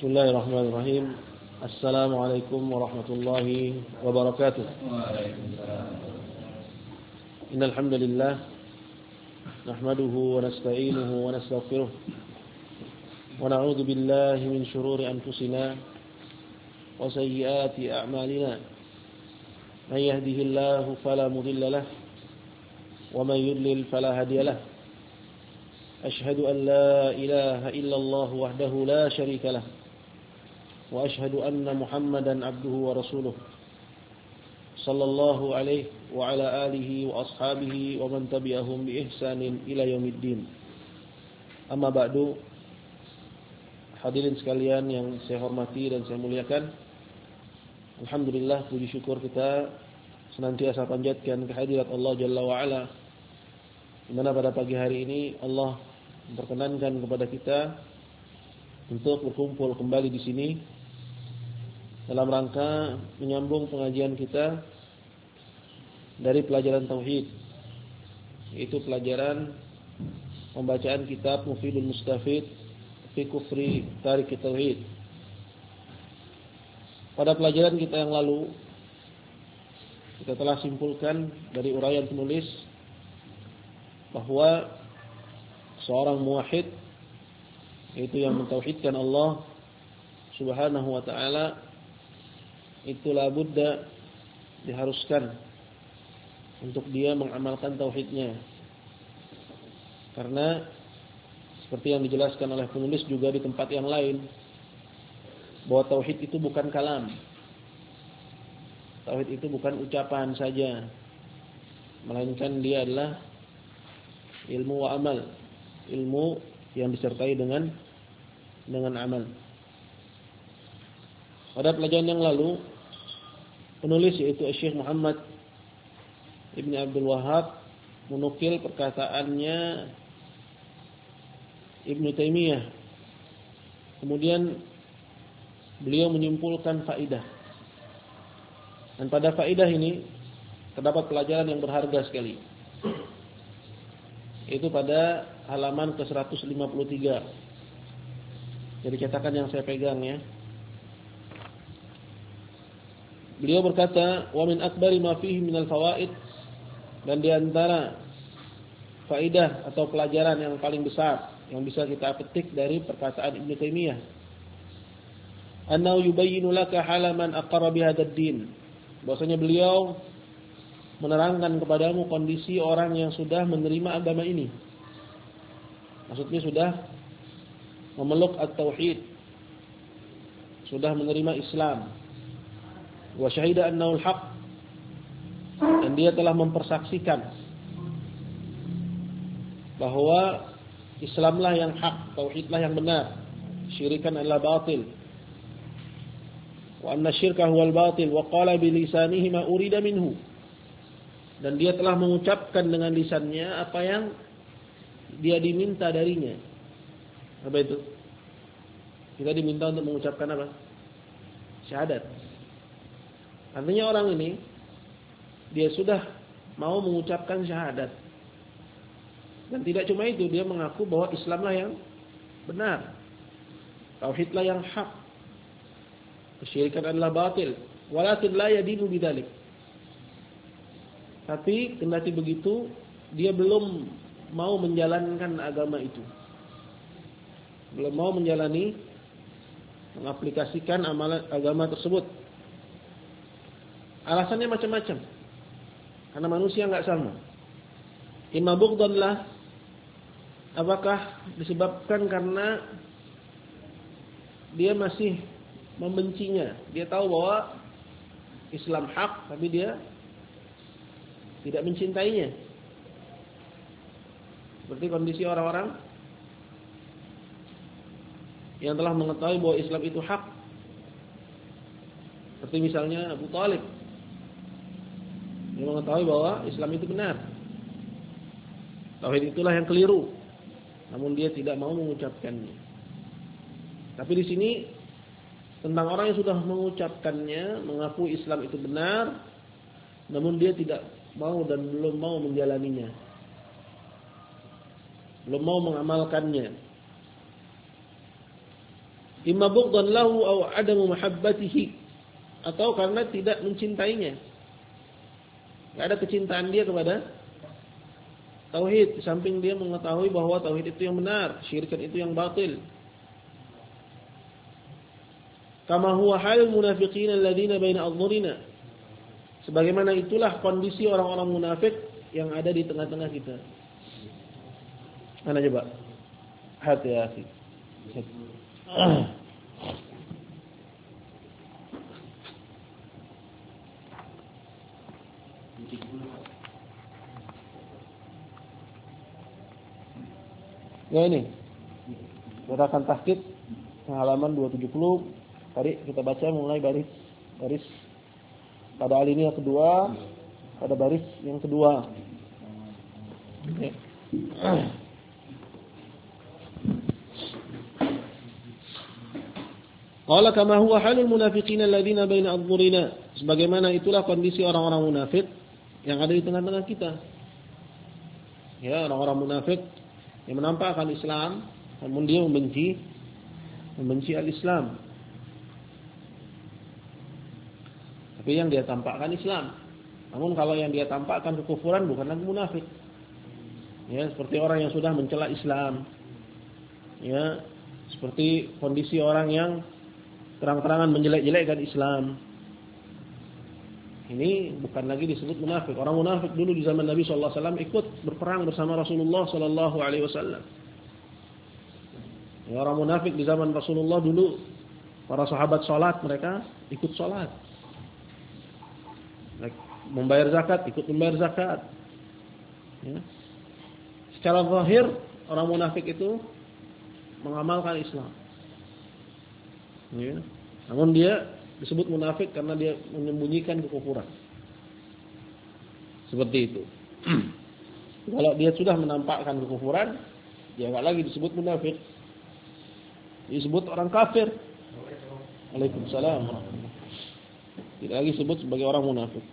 Bismillahirrahmanirrahim. Assalamualaikum warahmatullahi wabarakatuh. Innal hamdalillah nahmaduhu wa nasta'inuhu wa nastaghfiruh wa na'udzu billahi min shururi anfusina wa sayyiati a'malina. Man yahdihillahu fala mudilla lahu wa man yudlil fala hadiya lahu. Ashhadu an la ilaha illallah wahdahu la syarika lahu wa ashhadu anna Muhammadan abduhu wa rasuluh sallallahu alaihi wa ala alihi wa ashabihi wa man tabi'ahum bi ihsanin ila yaumiddin. Amma ba'du. Hadirin sekalian yang saya hormati dan saya muliakan, alhamdulillah, puji syukur kita senantiasa panjatkan kehadirat Allah Jalla wa Ala, di mana pada pagi hari ini Allah memperkenankan kepada kita untuk berkumpul kembali di sini dalam rangka menyambung pengajian kita dari pelajaran tauhid, yaitu pelajaran pembacaan kitab Mufidul Mustafid fi Kufri Tarik Tauhid. Pada pelajaran kita yang lalu kita telah simpulkan dari uraian penulis bahwa seorang muwahhid, yaitu yang mentauhidkan Allah Subhanahu wa taala, itu labudda, diharuskan untuk dia mengamalkan tauhidnya. Karena seperti yang dijelaskan oleh penulis juga di tempat yang lain, bahwa tauhid itu bukan kalam. Tauhid itu bukan ucapan saja, melainkan dia adalah ilmu wa amal. Ilmu yang disertai dengan amal. Pada pelajaran yang lalu, penulis yaitu Syekh Muhammad Ibn Abdul Wahhab menukil perkataannya Ibn Taimiyah. Kemudian beliau menyimpulkan faidah. Dan pada faidah ini terdapat pelajaran yang berharga sekali. Itu pada halaman ke-153. Jadi cetakan yang saya pegang ya. Beliau berkata, "Wa min akbari ma fihi minal fawaid", dan di antara faidah atau pelajaran yang paling besar yang bisa kita petik dari perkataan Ibnu Taimiyah, "Annahu yubayyinu laka halaman aqarra bihadzal din", bahwasanya beliau menerangkan kepadamu kondisi orang yang sudah menerima agama ini. Maksudnya sudah memeluk at-tauhid, sudah menerima Islam. Wa syahida annahu al-haq, dan dia telah mempersaksikan bahwa Islamlah yang hak, tauhidlah yang benar, syirikan adalah batil. Wa anna syirka huwal batil wa qala bi lisanihi ma urida minhu, dan dia telah mengucapkan dengan lisannya apa yang dia diminta darinya. Apa itu? Kita diminta untuk mengucapkan apa? Syahadat. Artinya orang ini dia sudah mau mengucapkan syahadat. Dan tidak cuma itu, dia mengaku bahwa Islamlah yang benar, tauhidlah yang hak, kesyirikan adalah batil. Walakin la yadinu bidzalik. Tapi kendati begitu, dia belum mau menjalankan agama itu. Belum mau menjalani, mengaplikasikan amalan agama tersebut. Alasannya macam-macam. Karena manusia enggak sama. Imma bughdhan lah, apakah disebabkan karena dia masih membencinya. Dia tahu bahwa Islam hak, tapi dia tidak mencintainya. Seperti kondisi orang-orang yang telah mengetahui bahwa Islam itu hak. Seperti misalnya Abu Thalib, yang mengetahui bahwa Islam itu benar, tauhid itulah yang keliru, namun dia tidak mau mengucapkannya. Tapi di sini tentang orang yang sudah mengucapkannya, mengaku Islam itu benar, namun dia tidak mau dan belum mau menjalaninya, belum mau mengamalkannya. Imma bughdan lahu aw adamu mahabbatihi, atau karena tidak mencintainya. Enggak ada kecintaan dia kepada tauhid, di samping dia mengetahui bahwa tauhid itu yang benar, syirikan itu yang batil. Kama huwa halul munafiqin alladziina baina adhhurina. Sebagaimana itulah kondisi orang-orang munafik yang ada di tengah-tengah kita. Mana coba? Hati-hati. Ya ini. Kita akan tahqiq halaman 270. Tadi kita baca mulai baris pada alinea kedua, pada baris yang kedua. Okay. Qala kama huwa halul munafiqin alladziina baina adhhurina. Sebagaimana itulah kondisi orang-orang munafik yang ada di tengah-tengah kita. Ya, orang-orang munafik yang menampakkan Islam namun dia membenci al-Islam. Tapi yang dia tampakkan Islam. Namun kalau yang dia tampakkan kekufuran bukan lagi munafik. Ya, seperti orang yang sudah mencela Islam. Ya, seperti kondisi orang yang terang-terangan menjelek-jelekkan Islam. Ini bukan lagi disebut munafik. Orang munafik dulu di zaman Nabi sallallahu alaihi wasallam ikut berperang bersama Rasulullah sallallahu alaihi wasallam. Ya, orang munafik di zaman Rasulullah dulu, para sahabat salat, mereka ikut salat. Membayar zakat, ikut membayar zakat. Ya. Secara zahir orang munafik itu mengamalkan Islam. Ya. Namun dia disebut munafik karena dia menyembunyikan kekufuran. Seperti itu. Kalau dia sudah menampakkan kekufuran, dia enggak lagi disebut munafik. Disebut orang kafir. Waalaikumsalam. Tidak lagi disebut sebagai orang munafik.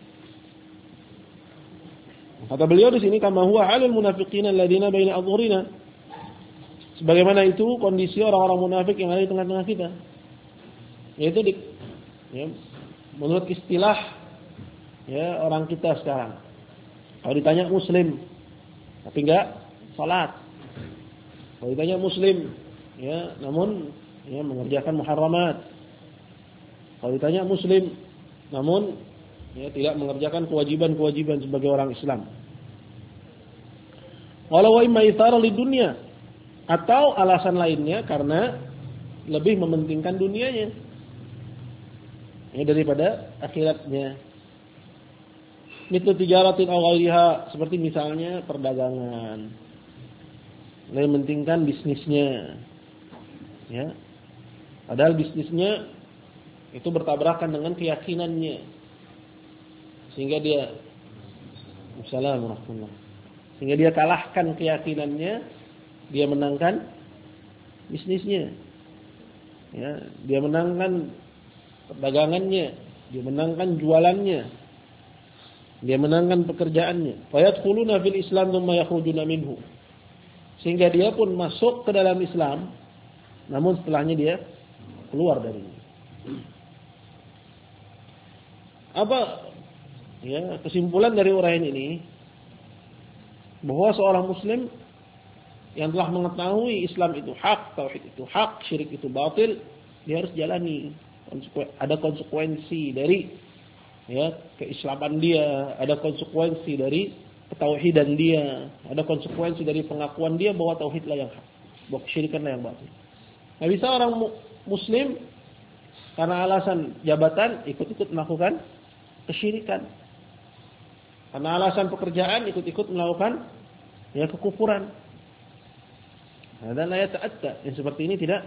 Kata beliau di sini kama huwa halul munafiqin alladziina baina adhhurina. Sebagaimana itu kondisi orang-orang munafik yang ada di tengah-tengah kita. Yaitu menurut istilah ya orang kita sekarang. Kalau ditanya muslim tapi enggak salat. Kalau ditanya muslim ya namun ya mengerjakan muharramat. Kalau ditanya muslim namun ya tidak mengerjakan kewajiban-kewajiban sebagai orang Islam. Walau wa imma ithara lidunya, atau alasan lainnya karena lebih mementingkan dunianya ya daripada akhiratnya. Mithlu tijaratin aw ghairiha, seperti misalnya perdagangan. Lebih mementingkan bisnisnya. Ya. Padahal bisnisnya itu bertabrakan dengan keyakinannya. Sehingga dia Assalamualaikum. Sehingga dia kalahkan keyakinannya, dia menangkan bisnisnya. Ya, dia menangkan perdagangannya, dia menangkan jualannya. Dia menangkan pekerjaannya. Fayadkhuluna fil Islam tsumma yakhrujuna minhu. Sehingga dia pun masuk ke dalam Islam, namun setelahnya dia keluar darinya. Apa ya kesimpulan dari uraian ini? Bahwa seorang muslim yang telah mengetahui Islam itu hak, tauhid itu hak, syirik itu batil, dia harus jalani. Ada konsekuensi dari ya keislaman dia, ada konsekuensi dari ketauhidan dia, ada konsekuensi dari pengakuan dia bahwa tauhidlah yang hak, bahwa kesyirikanlah yang batil. Nah, bisa orang muslim karena alasan jabatan ikut-ikut melakukan kesyirikan. Karena alasan pekerjaan ikut-ikut melakukan ya kekufuran. Dan la yata'atta, yang seperti ini tidak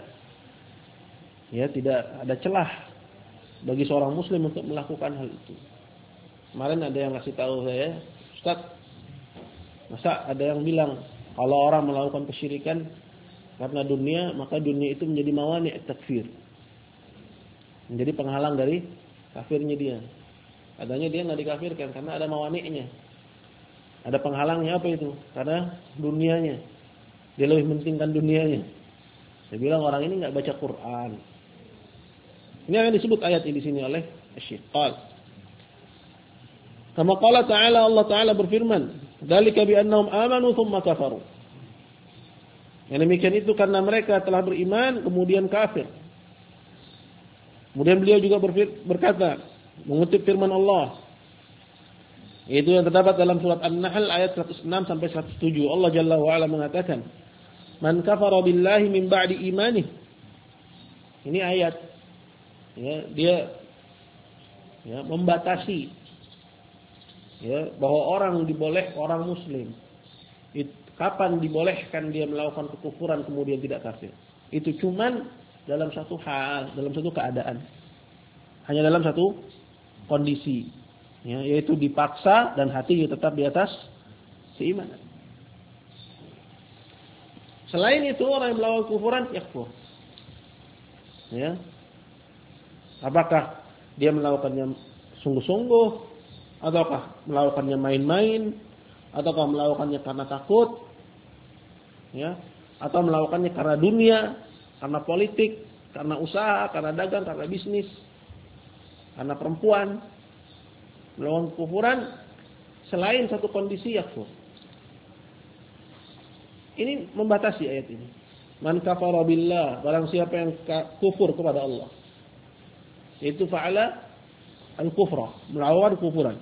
ada celah bagi seorang muslim untuk melakukan hal itu. Kemarin ada yang ngasih tahu saya, Ustaz, masa ada yang bilang kalau orang melakukan kesyirikan karena dunia, maka dunia itu menjadi mawani' takfir. Menjadi penghalang dari kafirnya dia. Adanya dia enggak dikafirkan karena ada mawani'nya. Ada penghalangnya apa itu? Karena dunianya. Dia lebih mementingkan dunianya. Saya bilang orang ini enggak baca Quran. Ini yang disebut ayat ini di sini oleh Syekh. Kama qala ta'ala, Allah Ta'ala berfirman, "Dzalika bi annahum amanu tsumma kafaru." Yang demikian itu karena mereka telah beriman kemudian kafir. Kemudian beliau juga berkata, mengutip firman Allah, yaitu yang terdapat dalam surat An-Nahl ayat 106 sampai 107. Allah Jalla wa Ala mengatakan, "Man kafara billahi min ba'di imanih." Ini ayat, ya, dia ya, membatasi, ya, bahwa orang Muslim, kapan dibolehkan dia melakukan kekufuran kemudian tidak kafir. Itu cuman dalam satu hal, dalam satu keadaan. Hanya dalam satu kondisi, ya, yaitu dipaksa dan hatinya tetap di atas keimanan. Selain itu orang yang melakukan kekufuran yakfur. Ya. Apakah dia melakukannya sungguh-sungguh, ataukah melakukannya main-main, ataukah melakukannya karena takut, ya, atau melakukannya karena dunia, karena politik, karena usaha, karena dagang, karena bisnis, karena perempuan, melakukan kekufuran selain satu kondisi yakfur. Ini membatasi ayat ini. Man kafara billah, barang siapa yang kufur kepada Allah, itu fa'ala al-kufra, melawan kufuran.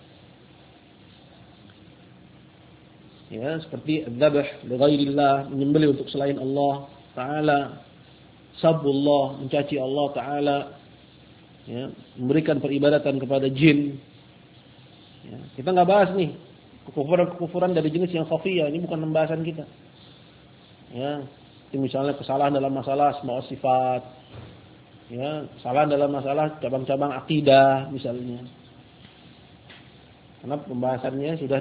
Ya, seperti dzabh li ghairillah, menyembelih untuk selain Allah Ta'ala, sabbullah, mencaci Allah Ta'ala, ya, memberikan peribadatan kepada jin. Ya, kita enggak bahas nih kekufuran dari jenis yang khafiyah, ini bukan pembahasan kita. Ya, itu misalnya kesalahan dalam masalah asma wa sifat, ya, kesalahan dalam masalah cabang-cabang akidah misalnya. Karena pembahasannya sudah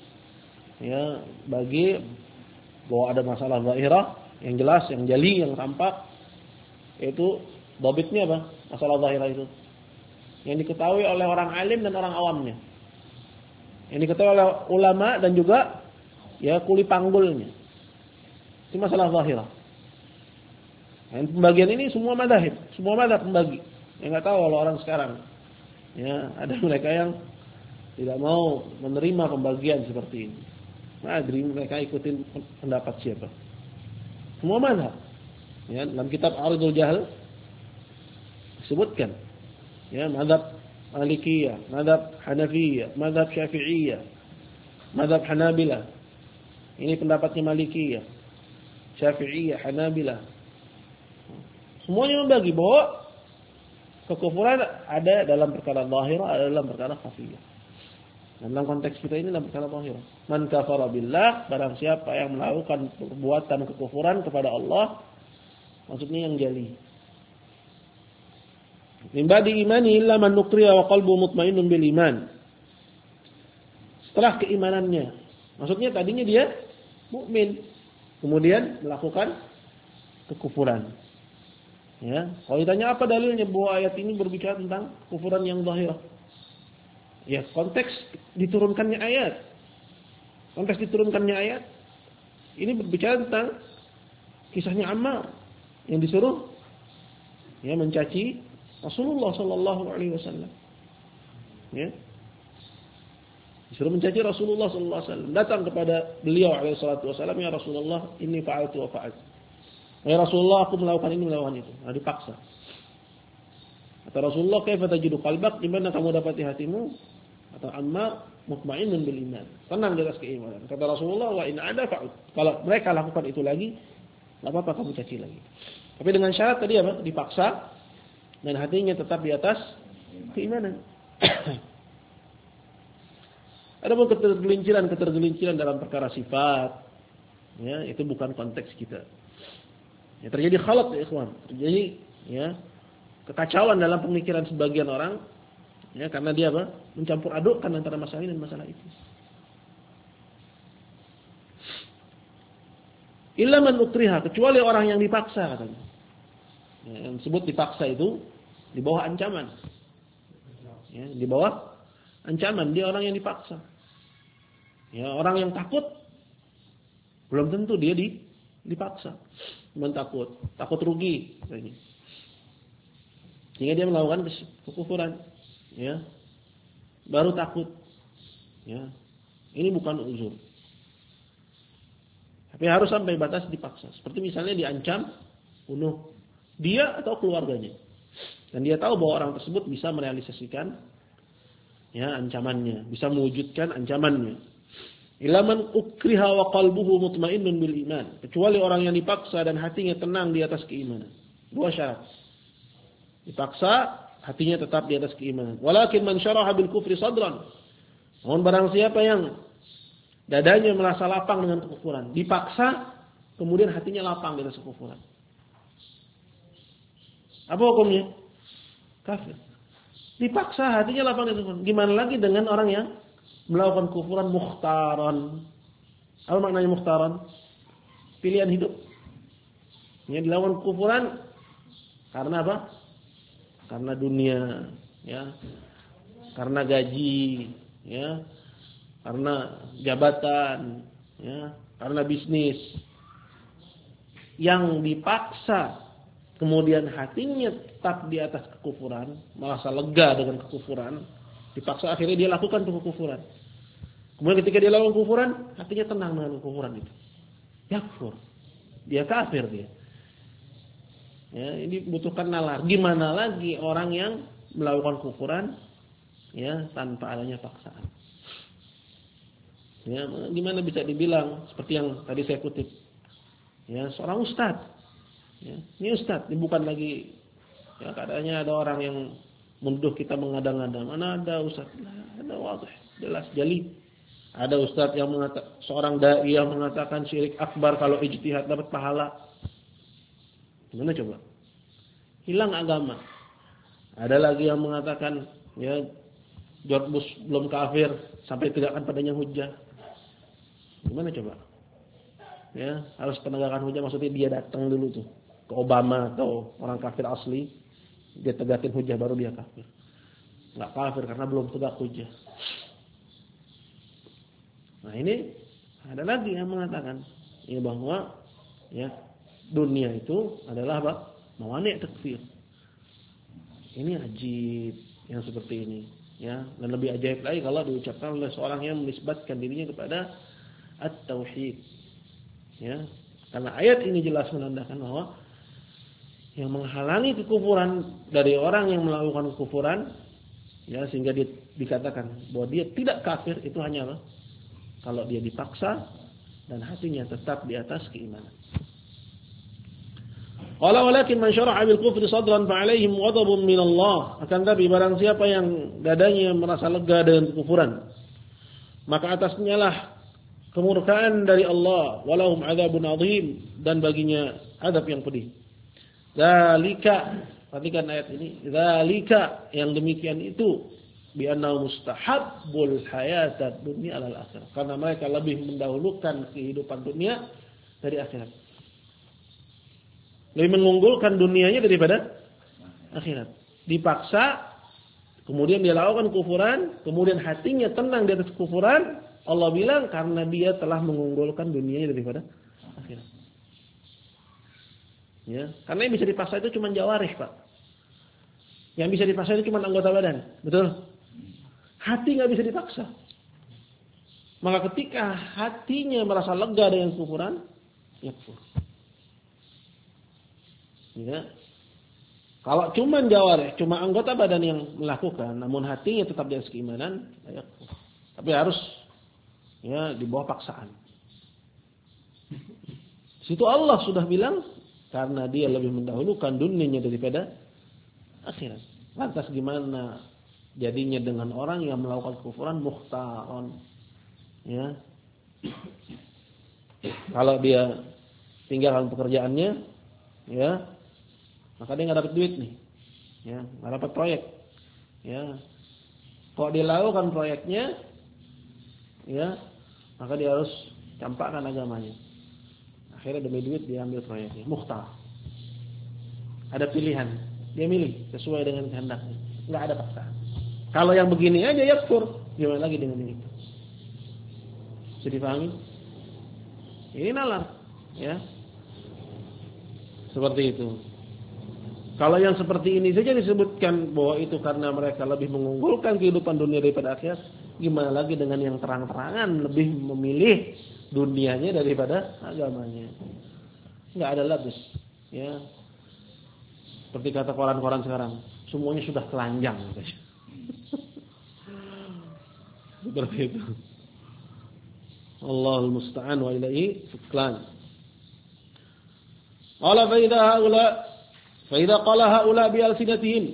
bagi bahwa ada masalah zahirah yang jelas, yang jali, yang tampak, yaitu dhabitnya apa? Masalah zahirah itu yang diketahui oleh orang alim dan orang awamnya, yang diketahui oleh ulama dan juga ya kuli panggulnya. Itu masalah zahirah. Dan pembagian ini semua madhab pembagi. Yang nggak tahu kalau orang sekarang, ya, ada mereka yang tidak mau menerima pembagian seperti ini. Madri, mereka ikutin pendapat siapa? Semua mazhab. Ya, dalam kitab Aridul Jahl disebutkan, ya, mazhab Malikiyah, mazhab Hanafiyah, mazhab Syafi'iyah, mazhab Hanabilah. Ini pendapatnya Malikiyah, Syafi'iyah, Hanabilah. Semuanya membagi bahwa kekufuran ada dalam perkara zahirah, ada dalam perkara khafiyah. Dalam konteks kita ini dalam perkara zahirah. Man kafara billah, barang siapa yang melakukan perbuatan kekufuran kepada Allah, maksudnya yang jali. Min ba'di imani illa man nukriya wa qalbu mutmainnun bil iman. Setelah keimanannya, maksudnya tadinya dia mukmin, kemudian melakukan kekufuran. Ya, kalau ditanya apa dalilnya bahwa ayat ini berbicara tentang kekufuran yang zahirah? Ya, konteks diturunkannya ayat. Konteks diturunkannya ayat ini berbicara tentang kisahnya Ammar yang disuruh, ya, mencaci Rasulullah sallallahu alaihi wasallam. Ya. Disuruh mencaci Rasulullah sallallahu alaihi wasallam. Datang kepada beliau alaihi salatu wasallam, "Ya Rasulullah, inni fa'altu wa fa'altu." "Ya Rasulullah, aku melakukan ini, melakukan itu." Nah, dipaksa. Kata Rasulullah, "Kaifa tajidu qalbak?" Di mana kamu dapati hatimu? Atau Ammar mutmainnun bil iman, tenang di atas keimanan. Kata Rasulullah, "Wa in ada fa'ud." Kalau mereka lakukan itu lagi, enggak apa-apa kamu caci lagi. Tapi dengan syarat tadi apa? Dipaksa dan hatinya tetap di atas keimanan. Adapun ketergelinciran dalam perkara sifat, ya, itu bukan konteks kita. Ya, terjadi khalat ya ikhwan, terjadi, ya, kekacauan dalam pemikiran sebagian orang. Ya, karena dia apa? Mencampur adukkan antara masalah ini dan masalah itu. Illa man ukriha, kecuali orang yang dipaksa katanya. Ya, yang disebut dipaksa itu di bawah ancaman. Ya, di bawah ancaman, dia orang yang dipaksa. Ya, orang yang takut belum tentu dia dipaksa. Cuma takut rugi katanya. sehingga dia melakukan kekufuran, ya. Baru takut, ya. Ini bukan uzur. Tapi harus sampai batas dipaksa. Seperti misalnya diancam bunuh dia atau keluarganya. Dan dia tahu bahwa orang tersebut bisa merealisasikan, ya, ancamannya, bisa mewujudkan ancamannya. Ilaman ukriha wa qalbuhu mutmainnun bil iman. Kecuali orang yang dipaksa dan hatinya tenang di atas keimanan. 2 syarat. Dipaksa, hatinya tetap di atas keimanan. Walakin man syaraha bil kufri sadran. Namun barang siapa yang dadanya merasa lapang dengan kekufuran, dipaksa, kemudian hatinya lapang di atas kekufuran. Apa hukumnya? Kafir. Dipaksa, hatinya lapang di atas kekufuran. Gimana lagi dengan orang yang melakukan kekufuran mukhtaran? Apa maknanya mukhtaran? Pilihan hidup. Yang dilakukan kekufuran karena apa? Karena dunia, ya, karena gaji, ya, karena jabatan, ya, karena bisnis. Yang dipaksa, kemudian hatinya tetap di atas kekufuran, merasa lega dengan kekufuran, dipaksa akhirnya dia lakukan kekufuran. Kemudian ketika dia lakukan kekufuran, hatinya tenang dengan kekufuran itu. Yakfur, dia kafir dia. Ya, ini butuhkan nalar. Gimana lagi orang yang melakukan kekufuran, ya, tanpa adanya paksaan? Ya, gimana bisa dibilang seperti yang tadi saya kutip? Ya, seorang ustadz. Ya, ini ustadz, ini bukan lagi, ya, keadaannya ada orang yang menuduh kita mengada-ngada. Mana ada ustadz? Ada wadih, jelas jali. Ada ustadz yang mengatakan, seorang dai yang mengatakan syirik akbar kalau ijtihad dapat pahala. Gimana coba? Hilang agama. Ada lagi yang mengatakan, ya, George Bush belum kafir sampai tegakkan padanya hujjah. Gimana coba? Ya, harus penegakan hujjah, maksudnya dia datang dulu tuh ke Obama atau orang kafir asli, dia tegakin hujjah baru dia kafir. Enggak kafir karena belum tegak hujjah. Nah, ini ada lagi yang mengatakan, ya, bahwa, ya, dunia itu adalah apa? Mawani' takfir. Ini ajib yang seperti ini, ya. Dan lebih ajaib lagi kalau diucapkan oleh seorang yang menisbatkan dirinya kepada at-tauhid. Ya. Karena ayat ini jelas menandakan bahwa yang menghalangi kekufuran dari orang yang melakukan kekufuran, ya, sehingga dia dikatakan bahwa dia tidak kafir, itu hanya apa? Kalau dia dipaksa dan hatinya tetap di atas keimanan. Qala walakin man syara'a bil kufri sadran fa 'alaihim ghadabun min Allah. Akan tapi barang siapa yang dadanya merasa lega dengan kekufuran, maka atasnya lah kemurkaan dari Allah, walahum 'adzabun 'adzim, dan baginya azab yang pedih. Zalika, perhatikan ayat ini, zalika, yang demikian itu, bi annahu mustahabbul hayatad dunya 'alal akhirah. Karena mereka lebih mendahulukan kehidupan dunia dari akhirat. Lebih mengunggulkan dunianya daripada akhirat. Dipaksa, kemudian dia lakukan kufuran, kemudian hatinya tenang di atas kufuran. Allah bilang karena dia telah mengunggulkan dunianya daripada akhirat. Ya, karena yang bisa dipaksa itu cuma jawarih, Pak. Yang bisa dipaksa itu cuma anggota badan, betul? Hati nggak bisa dipaksa. Maka ketika hatinya merasa lega dengan kufuran, yakfur. Ya. Kalau cuma jawarih, cuma anggota badan yang melakukan, namun hatinya tetap di atas keimanan, yakfur. Tapi harus, ya, di bawah paksaan. Situ Allah sudah bilang karena dia lebih mendahulukan dunianya daripada akhirat. Lantas gimana jadinya dengan orang yang melakukan kufuran mukhtaron? Ya. Kalau dia tinggalkan pekerjaannya, ya, maka dia nggak dapat duit nih, ya, nggak dapat proyek, ya. Kalau dia lakukan proyeknya, ya, maka dia harus campakkan agamanya. Akhirnya demi duit dia ambil proyeknya, mukhtar. Ada pilihan, dia milih sesuai dengan kehendaknya, nggak ada paksaan. Kalau yang begini aja yakfur, gimana lagi dengan ini? Bisa dipahami? Ini nalar, ya, seperti itu. Kalau yang seperti ini saja disebutkan bahwa itu karena mereka lebih mengunggulkan kehidupan dunia daripada akhirat, gimana lagi dengan yang terang-terangan lebih memilih dunianya daripada agamanya? Enggak ada labis, ya. Seperti kata koran-koran sekarang, semuanya sudah telanjang. Seperti itu. Allahul musta'an wa ilaihi tuklan. Qala fa idza qala haula bi alsinatihim.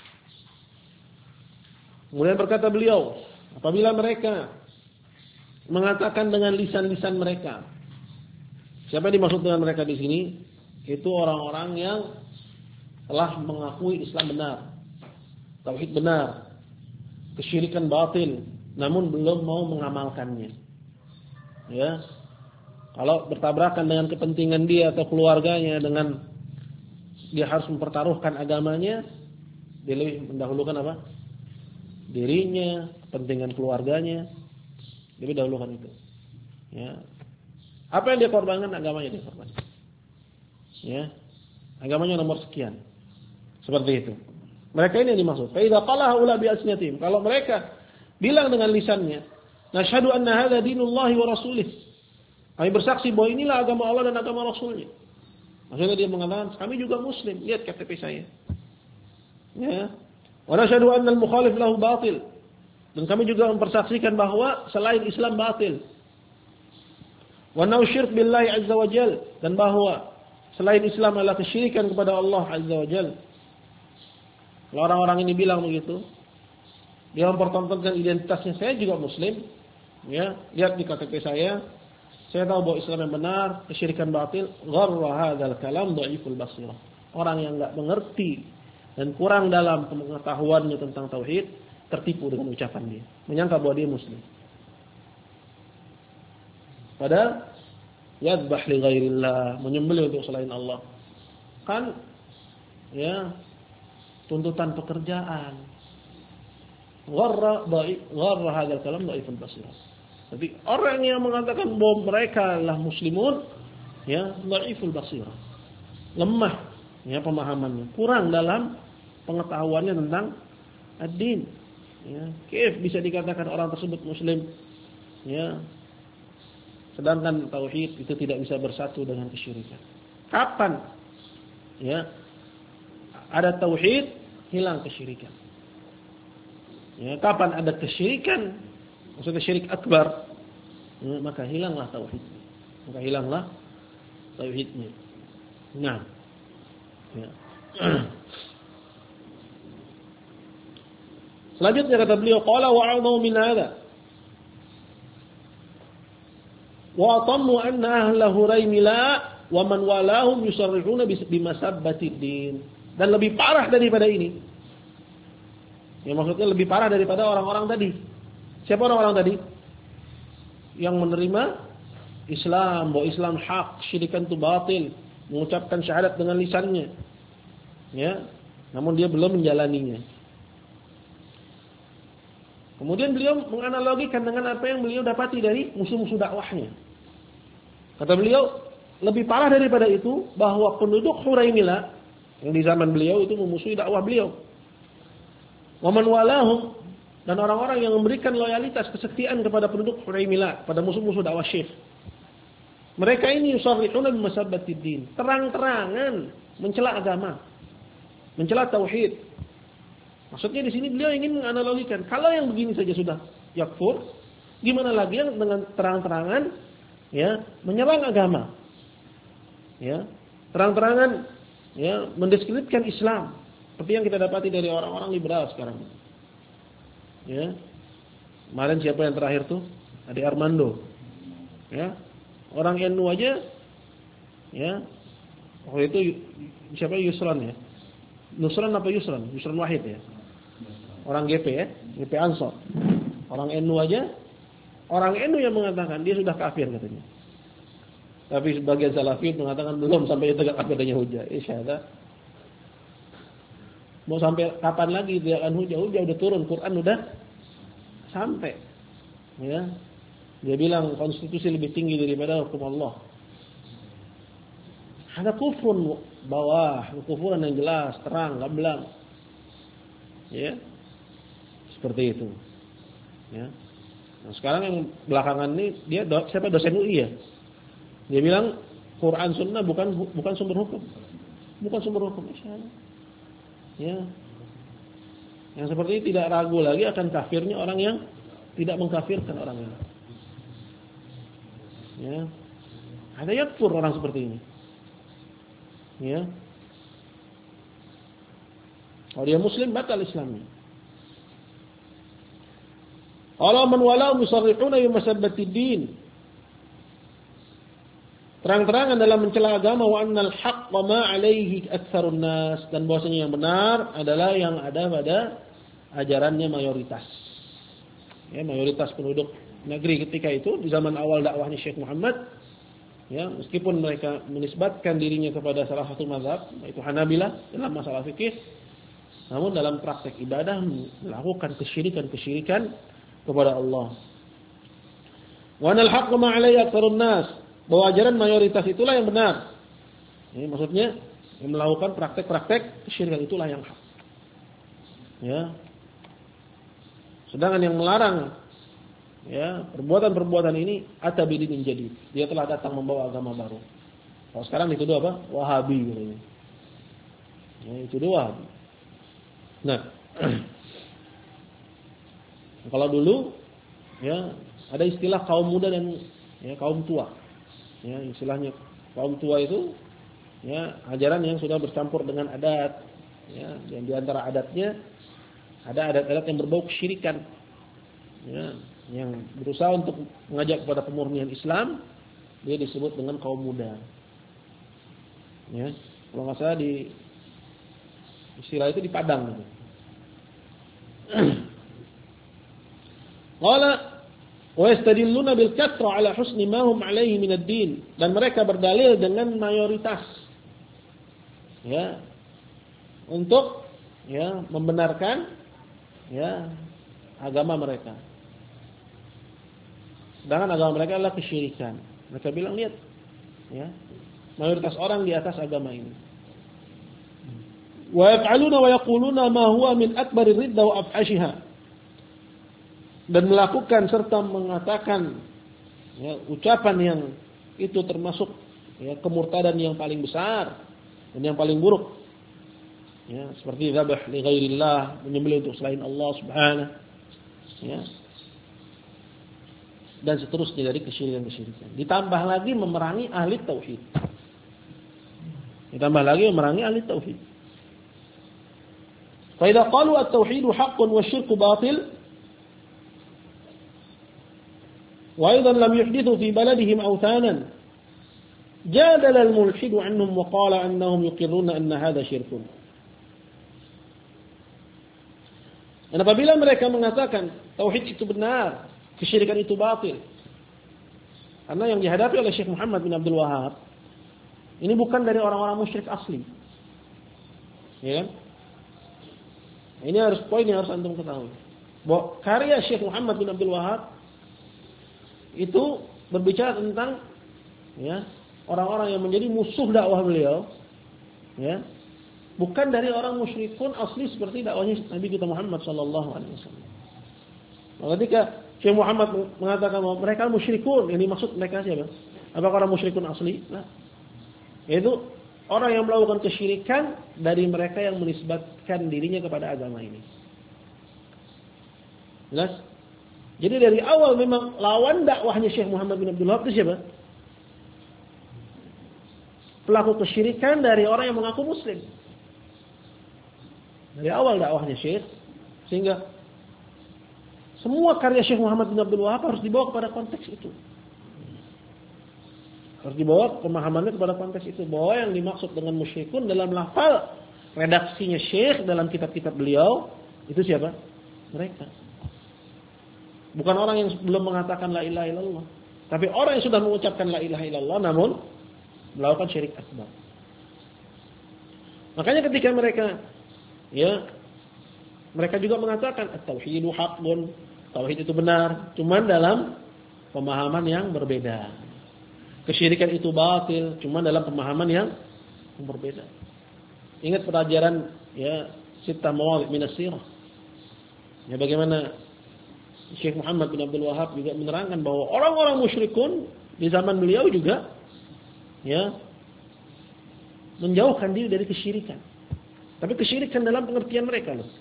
Kemudian berkata beliau, apabila mereka mengatakan dengan lisan-lisan mereka. Siapa yang dimaksud dengan mereka di sini? Itu orang-orang yang telah mengakui Islam benar, tauhid benar, kesyirikan batil, namun belum mau mengamalkannya. Ya. Kalau bertabrakan dengan kepentingan dia atau keluarganya, dengan dia harus mempertaruhkan agamanya, dia lebih mendahulukan apa? Dirinya, kepentingan keluarganya, lebih dahulukan itu. Ya. Apa yang dia korbankan, agamanya dia korbankan. Ya. Agamanya nomor sekian. Seperti itu. Mereka ini yang dimaksud. Fa idza qala haula bi asnatihim. Kalau mereka bilang dengan lisannya, nasyhadu anna hadza dinullahi wa rasulih. Kami bersaksi bahwa inilah agama Allah dan agama Rasulnya. Maksudnya dia mengatakan, kami juga muslim. Lihat KTP saya. Ya. Wa nasyhadu anna al-mukhalif lahu batil. Dan kami juga mempersaksikan bahwa selain Islam batil. Wa nausyirk billahi azza wa jal. Dan bahwa selain Islam adalah kesyirikan kepada Allah azza wa jal. Kalau orang-orang ini bilang begitu, dia mempertontonkan identitasnya, saya juga muslim. Ya, lihat di KTP saya tahu bahwa Islam yang benar, kesyirikan batil. Gharra hadzal kalam dhaiful basirah. Orang yang enggak mengerti dan kurang dalam pengetahuannya tentang tauhid, tertipu dengan ucapan dia, menyangka bahwa dia muslim. Padahal yadbah li ghairillah, menyembelih untuk selain Allah. Kan ya, tuntutan pekerjaan. Gharra hadzal kalam dhaiful basirah. Tapi orang yang mengatakan bahwa mereka adalah muslimun, ya, dhaiful basirah. Lemah ya pemahamannya, kurang dalam pengetahuannya tentang ad-din. Ya, kif bisa dikatakan orang tersebut muslim, ya, sedangkan tauhid itu tidak bisa bersatu dengan kesyirikan. Kapan ya ada tauhid, hilang kesyirikan? Ya, kapan ada kesyirikan, maksudnya syirik akbar, ya, maka hilanglah tauhidnya. Nah, ya. Selanjutnya kata beliau, qala wa'adhu min hadha wa atammu anna ahla huraymila wa man walahum yusarrihuna bimasabbatid din. Dan lebih parah daripada ini. Ya, maksudnya lebih parah daripada orang-orang tadi. Siapa orang-orang tadi? Yang menerima Islam, bahwa Islam hak, syirikan itu batil, mengucapkan syahadat dengan lisannya. Ya, namun dia belum menjalaninya. Kemudian beliau menganalogikan dengan apa yang beliau dapati dari musuh-musuh dakwahnya. Kata beliau, lebih parah daripada itu bahwa penduduk Huraymila yang di zaman beliau itu memusuhi dakwah beliau. Wa man walahum, dan orang-orang yang memberikan loyalitas, kesetiaan kepada penduduk Huraymila, pada musuh-musuh dakwah Syekh. Mereka ini yusarrihuna bimasabbatid din, terang-terangan mencela agama, mencela tauhid. Maksudnya di sini beliau ingin menganalogikan, kalau yang begini saja sudah yakfur, gimana lagi yang dengan terang-terangan ya menyerang agama. Ya, terang-terangan ya mendiskreditkan Islam, seperti yang kita dapati dari orang-orang liberal sekarang. Ya. Kemarin siapa yang terakhir tuh? Ade Armando. Ya. Orang NU aja ya. Waktu itu siapa, Yusran ya? Nusran apa Yusran? Yusran Wahid ya. Orang GP ya, GP Ansor. Orang NU aja, orang NU yang mengatakan dia sudah kafir katanya. Tapi sebagian Salafi mengatakan belum sampai tegak kafirnya hujah. Isyada. Mau sampai kapan lagi dia akan hujah udah turun, Quran udah sampai. Ya. Dia bilang konstitusi lebih tinggi daripada hukum Allah. Ada kufrun bawah, kufuran yang jelas, terang, gamblang. Ya. Seperti itu. Ya. Nah, sekarang yang belakangan ini dia siapa dosen UI ya? Dia bilang Quran Sunnah bukan sumber hukum. Bukan sumber hukum, insyaallah. Ya. Yang seperti ini tidak ragu lagi akan kafirnya orang yang tidak mengkafirkan orang ini. Ya. Ada yakfur orang seperti ini. Ya. Kalau dia muslim batal Islamnya. Allah man walau musarrihuna bimasabbati din. Terang-terangan dalam mencela agama wa annal haqqa ma alaihi aktsarun nas, dan bahwasanya yang benar adalah yang ada pada ajarannya mayoritas. Ya, mayoritas penduduk negeri ketika itu di zaman awal dakwahnya Syekh Muhammad. Ya, meskipun mereka menisbatkan dirinya kepada salah satu mazhab, yaitu Hanabilah dalam masalah fikih, namun dalam praktek ibadah melakukan kesyirikan kepada Allah. Wa anal haqqu ma alayhi aktsarun nas, bahwa ajaran mayoritas itulah yang benar. Ini maksudnya yang melakukan praktek-praktek kesyirikan itulah yang hak. Ya. Sedangkan yang melarang ya, perbuatan-perbuatan ini atabidin jadi. Dia telah datang membawa agama baru. Kalau sekarang dituduh apa? Wahabi gitu. Ya, itu Wahabi. Nah, kalau dulu ya ada istilah kaum muda dan ya kaum tua. Ya, istilahnya kaum tua itu ya ajaran yang sudah bercampur dengan adat. Ya, yang di antara adatnya ada adat-adat yang berbau kesyirikan. Ya, yang berusaha untuk mengajak kepada pemurnian Islam, dia disebut dengan kaum muda. Ya, kalau nggak salah di istilah itu di Padang gitu. Qala wa yastadilluna bil kathra ala husni ma hum alaihi min ad-din, dan mereka berdalil dengan mayoritas. Ya. Untuk ya membenarkan ya agama mereka. Sedangkan agama mereka adalah kesyirikan. Mereka bilang lihat, ya, mayoritas orang di atas agama ini. Wa yaf'aluna wa yaquluna ma huwa min akbarir ridda wa afhashiha. Dan melakukan serta mengatakan ya, ucapan yang itu termasuk ya, kemurtadan yang paling besar dan yang paling buruk. Ya, seperti dzabh li ghairillah, menyembelih untuk selain Allah Subhanahu. Ya. Dan seterusnya dari kesyirikan-kesyirikan. Ditambah lagi memerangi ahli tauhid. Ditambah lagi memerangi ahli tauhid. Fa idza qalu at-tauhid haqqun wa syirku batil, wa aidan lam yuhdithu fi baladihim awthanan, jadala al-mulhid anhum wa qala annahum yuqirruna anna hadha syirkun. Dan apabila mereka mengatakan tauhid itu benar, kesyirikan itu batil. Karena yang dihadapi oleh Syekh Muhammad bin Abdul Wahab ini bukan dari orang-orang musyrik asli. Ya kan? Ini harus poin yang harus antum ketahui. Bahwa karya Syekh Muhammad bin Abdul Wahab itu berbicara tentang ya, orang-orang yang menjadi musuh dakwah beliau, ya. Bukan dari orang musyrikun asli seperti dakwahnya Nabi kita Muhammad sallallahu alaihi wasallam. Ketika Syekh Muhammad mengatakan bahwa mereka musyrikun, ini maksud mereka siapa? Apakah orang musyrikun asli? Nah, yaitu orang yang melakukan kesyirikan dari mereka yang menisbatkan dirinya kepada agama ini. Jelas? Jadi dari awal memang lawan dakwahnya Syekh Muhammad bin Abdul Wahab itu siapa? Pelaku kesyirikan dari orang yang mengaku muslim. Dari awal dakwahnya Syekh, sehingga semua karya Syekh Muhammad bin Abdul Wahab harus dibawa kepada konteks itu. Harus dibawa pemahamannya kepada konteks itu. Bahwa yang dimaksud dengan musyrikun dalam lafal redaksinya Syekh dalam kitab-kitab beliau, itu siapa? Mereka. Bukan orang yang belum mengatakan la ilaha illallah. Tapi orang yang sudah mengucapkan la ilaha illallah namun melakukan syirik akbar. Makanya ketika mereka mereka juga mengatakan at-tauhidu haqqun, tauhid itu benar, cuman dalam pemahaman yang berbeda. kesyirikan itu batil, cuma dalam pemahaman yang berbeda. Ingat pelajaran ya sittah mawadhi' min as-sirah. Ya bagaimana Syekh Muhammad bin Abdul Wahhab juga menerangkan bahwa orang-orang musyrikun di zaman beliau juga ya menjauhkan diri dari kesyirikan. Tapi kesyirikan dalam pengertian mereka loh.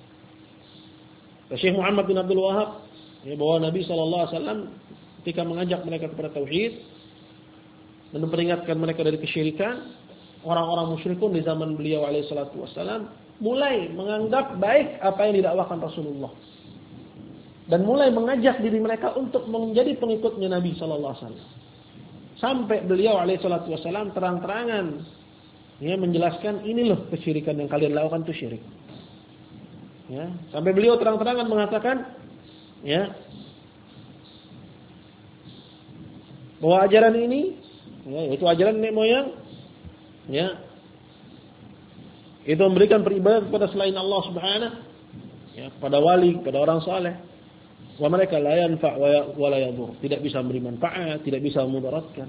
Syekh Muhammad bin Abdul Wahhab ya bahwa Nabi sallallahu alaihi wasallam ketika mengajak mereka kepada tauhid dan memperingatkan mereka dari kesyirikan, orang-orang musyrikun di zaman beliau alaihi salatu wasallam mulai menganggap baik apa yang didakwakan Rasulullah. Dan mulai mengajak diri mereka untuk menjadi pengikutnya Nabi sallallahu alaihi wasallam. Sampai beliau alaihi salatu wasallam terang-terangan ya menjelaskan ini loh kesyirikan yang kalian lakukan itu syirik. Ya, sampai beliau terang-terangan mengatakan ya bahwa ajaran ini ya yaitu ajaran nenek moyang ya itu memberikan peribadatan kepada selain Allah Subhanahu ya kepada wali, kepada orang saleh. Wa mereka la yanfa' wa la yadur, tidak bisa memberi manfaat, tidak bisa memudaratkan.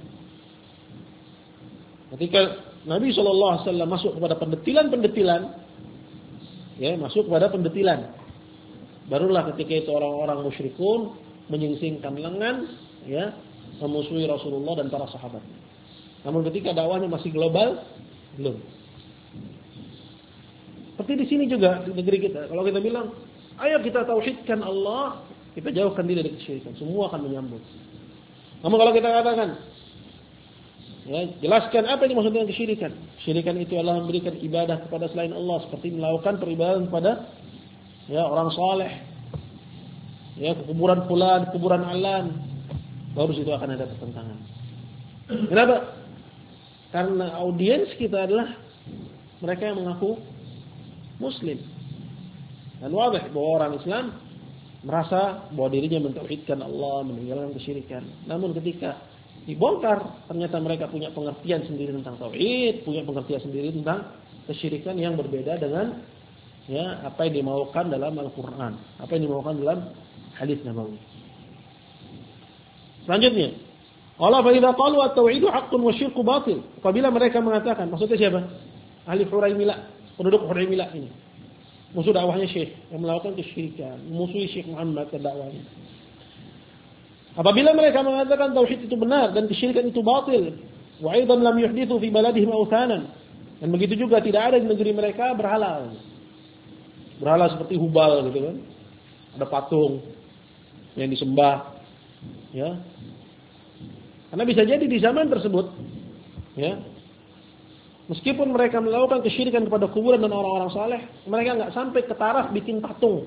Ketika Nabi sallallahu alaihi wasallam masuk kepada pendetilan-pendetilan ya, masuk kepada pendetilan. Barulah ketika itu orang-orang musyrikun menyingsingkan lengan ya, memusuhi Rasulullah dan para sahabat. Namun ketika dakwahnya masih global, belum. Seperti di sini juga di negeri kita. Kalau kita bilang, ayo kita tauhidkan Allah, kita jauhkan diri dari kesyirikan, semua akan menyambut. Namun kalau kita katakan, ya, jelaskan apa yang dimaksud dengan kesyirikan. Kesyirikan itu adalah memberikan ibadah kepada selain Allah, seperti melakukan peribadatan kepada ya orang saleh, ya kuburan fulan, kuburan alan, baru itu akan ada pertentangan. Kenapa? Karena audiens kita adalah mereka yang mengaku Muslim. Dan wadah bahwa orang Islam merasa bahwa dirinya mentauhidkan Allah, meninggalkan kesyirikan. Namun ketika dibongkar, ternyata mereka punya pengertian sendiri tentang tauhid, punya pengertian sendiri tentang kesyirikan yang berbeda dengan ya apa yang dimaukan dalam Al-Qur'an, apa yang dimaukan dalam hadis Nabawi. Selanjutnya, Allah fa idza qalu at-tauhidu haqqun wa syirku batil. Apabila mereka mengatakan, maksudnya siapa? Ahli Huraimilah, penduduk Huraimilah ini. Musuh dakwahnya Syekh yang melakukan kesyirikan, musuhi Syekh Muhammad dan dakwahnya. Apabila mereka mengatakan tauhid itu benar dan kesyirikan itu batil, wa aidan lam yuhdithu fi baladihim awthanan. Dan begitu juga tidak ada di negeri mereka berhala. Berhala seperti Hubal gitu kan. Ada patung yang disembah. Ya. Karena bisa jadi di zaman tersebut ya, meskipun mereka melakukan kesyirikan kepada kuburan dan orang-orang saleh, mereka enggak sampai ke taraf bikin patung.